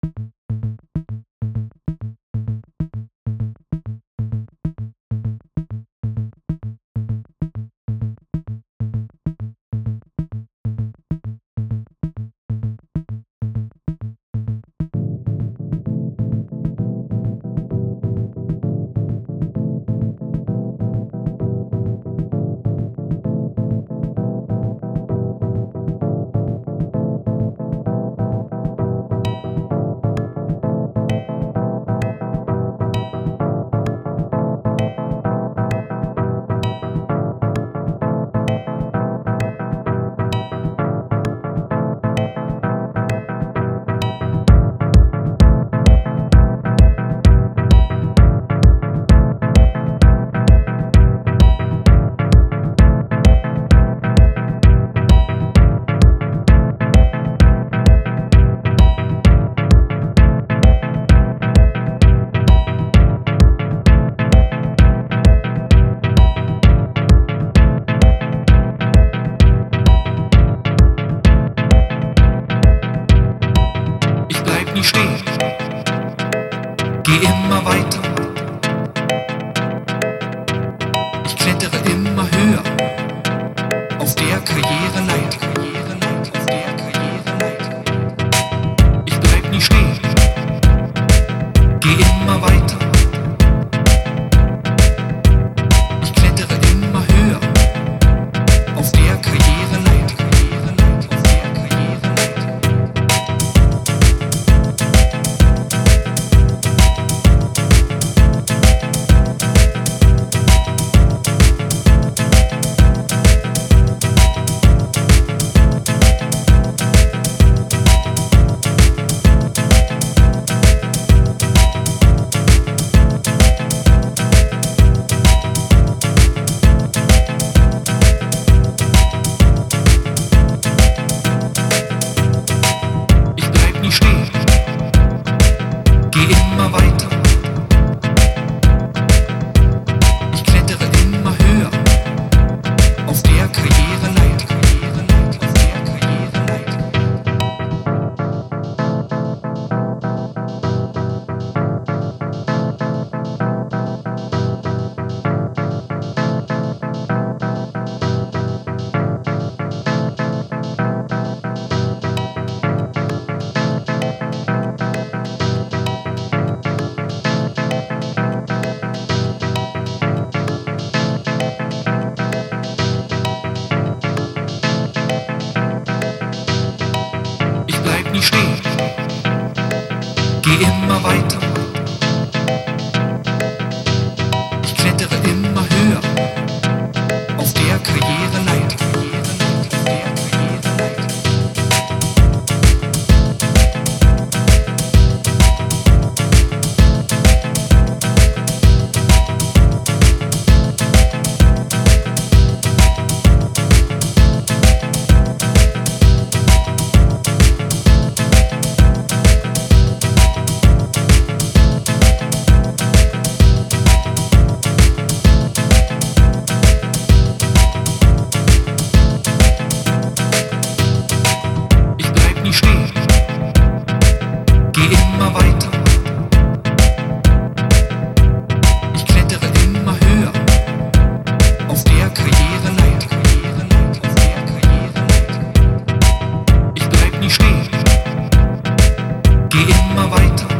nie stehen. Geh immer weiter. Ich klettere immer höher auf der Karriereleiter. Ich bleib nie stehen. Geh immer weiter. Ich klettere immer höher auf der Karriereleiter. Stehen. Geh immer weiter. Ich klettere immer höher auf der Karriereleiter. Stehen. Geh immer weiter. Ich klettere immer höher auf der Karriereleiter. Ich bleib nie stehen. Geh immer weiter.